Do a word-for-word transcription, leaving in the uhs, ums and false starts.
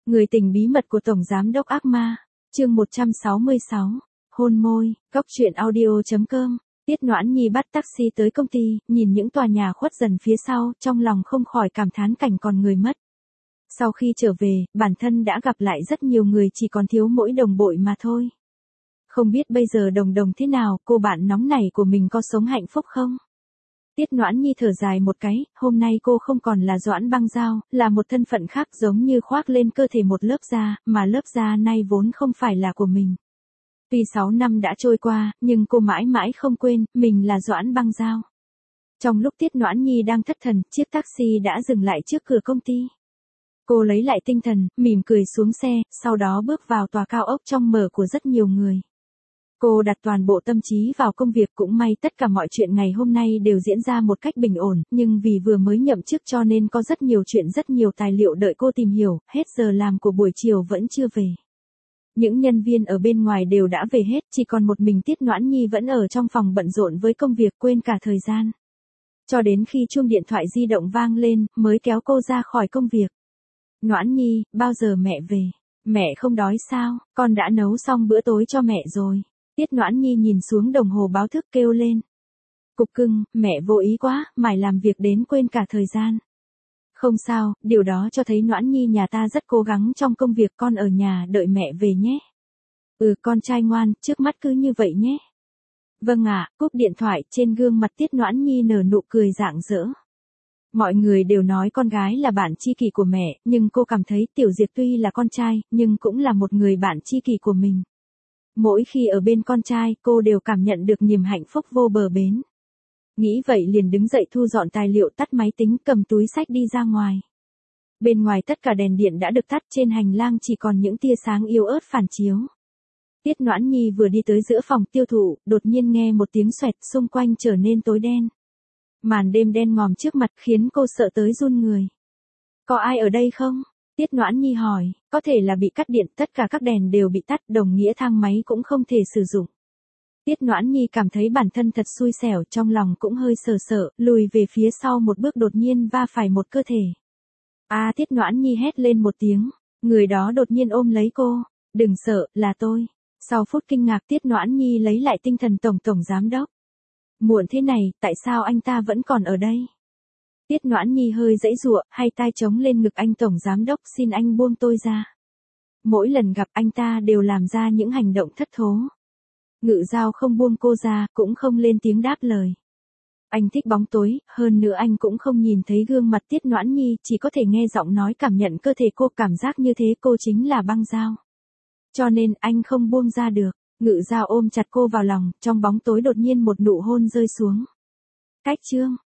Người tình bí mật của Tổng Giám đốc ác ma, chương một trăm sáu mươi sáu, hôn môi, góc truyện audio chấm com. Tiết Noãn Nhi bắt taxi tới công ty, nhìn những tòa nhà khuất dần phía sau, trong lòng không khỏi cảm thán cảnh còn người mất. Sau khi trở về, bản thân đã gặp lại rất nhiều người, chỉ còn thiếu mỗi đồng bội mà thôi. Không biết bây giờ Đồng Đồng thế nào, cô bạn nóng nảy của mình có sống hạnh phúc không? Tiết Noãn Nhi thở dài một cái, hôm nay cô không còn là Doãn Băng Giao, là một thân phận khác, giống như khoác lên cơ thể một lớp da, mà lớp da nay vốn không phải là của mình. Tuy sáu năm đã trôi qua, nhưng cô mãi mãi không quên, mình là Doãn Băng Giao. Trong lúc Tiết Noãn Nhi đang thất thần, chiếc taxi đã dừng lại trước cửa công ty. Cô lấy lại tinh thần, mỉm cười xuống xe, sau đó bước vào tòa cao ốc trong mở của rất nhiều người. Cô đặt toàn bộ tâm trí vào công việc, cũng may tất cả mọi chuyện ngày hôm nay đều diễn ra một cách bình ổn, nhưng vì vừa mới nhậm chức cho nên có rất nhiều chuyện, rất nhiều tài liệu đợi cô tìm hiểu, hết giờ làm của buổi chiều vẫn chưa về. Những nhân viên ở bên ngoài đều đã về hết, chỉ còn một mình Tiết Noãn Nhi vẫn ở trong phòng bận rộn với công việc, quên cả thời gian. Cho đến khi chuông điện thoại di động vang lên, mới kéo cô ra khỏi công việc. Noãn Nhi, bao giờ mẹ về? Mẹ không đói sao? Con đã nấu xong bữa tối cho mẹ rồi. Tiết Noãn Nhi nhìn xuống đồng hồ báo thức kêu lên. Cục cưng, mẹ vô ý quá, mải làm việc đến quên cả thời gian. Không sao, điều đó cho thấy Noãn Nhi nhà ta rất cố gắng trong công việc, con ở nhà đợi mẹ về nhé. Ừ, con trai ngoan, trước mắt cứ như vậy nhé. Vâng ạ, cúp điện thoại, trên gương mặt Tiết Noãn Nhi nở nụ cười rạng rỡ. Mọi người đều nói con gái là bạn tri kỷ của mẹ, nhưng cô cảm thấy Tiểu Diệp tuy là con trai, nhưng cũng là một người bạn tri kỷ của mình. Mỗi khi ở bên con trai, cô đều cảm nhận được niềm hạnh phúc vô bờ bến. Nghĩ vậy liền đứng dậy thu dọn tài liệu, tắt máy tính, cầm túi sách đi ra ngoài. Bên ngoài tất cả đèn điện đã được tắt, trên hành lang chỉ còn những tia sáng yếu ớt phản chiếu. Tiết Noãn Nhi vừa đi tới giữa phòng tiêu thụ, đột nhiên nghe một tiếng xoẹt, xung quanh trở nên tối đen. Màn đêm đen ngòm trước mặt khiến cô sợ tới run người. Có ai ở đây không? Tiết Noãn Nhi hỏi, có thể là bị cắt điện, tất cả các đèn đều bị tắt, đồng nghĩa thang máy cũng không thể sử dụng. Tiết Noãn Nhi cảm thấy bản thân thật xui xẻo, trong lòng cũng hơi sợ sợ, lùi về phía sau một bước, đột nhiên va phải một cơ thể. À, Tiết Noãn Nhi hét lên một tiếng, người đó đột nhiên ôm lấy cô, đừng sợ, là tôi. Sau phút kinh ngạc Tiết Noãn Nhi lấy lại tinh thần, tổng tổng giám đốc. Muộn thế này, tại sao anh ta vẫn còn ở đây? Tiết Noãn Nhi hơi giãy giụa, hai tay chống lên ngực, anh tổng giám đốc, xin anh buông tôi ra. Mỗi lần gặp anh ta đều làm ra những hành động thất thố. Ngự Giao không buông cô ra, cũng không lên tiếng đáp lời. Anh thích bóng tối, hơn nữa anh cũng không nhìn thấy gương mặt Tiết Noãn Nhi, chỉ có thể nghe giọng nói, cảm nhận cơ thể cô, cảm giác như thế cô chính là Băng Giao. Cho nên anh không buông ra được. Ngự Giao ôm chặt cô vào lòng, trong bóng tối đột nhiên một nụ hôn rơi xuống. Cách chương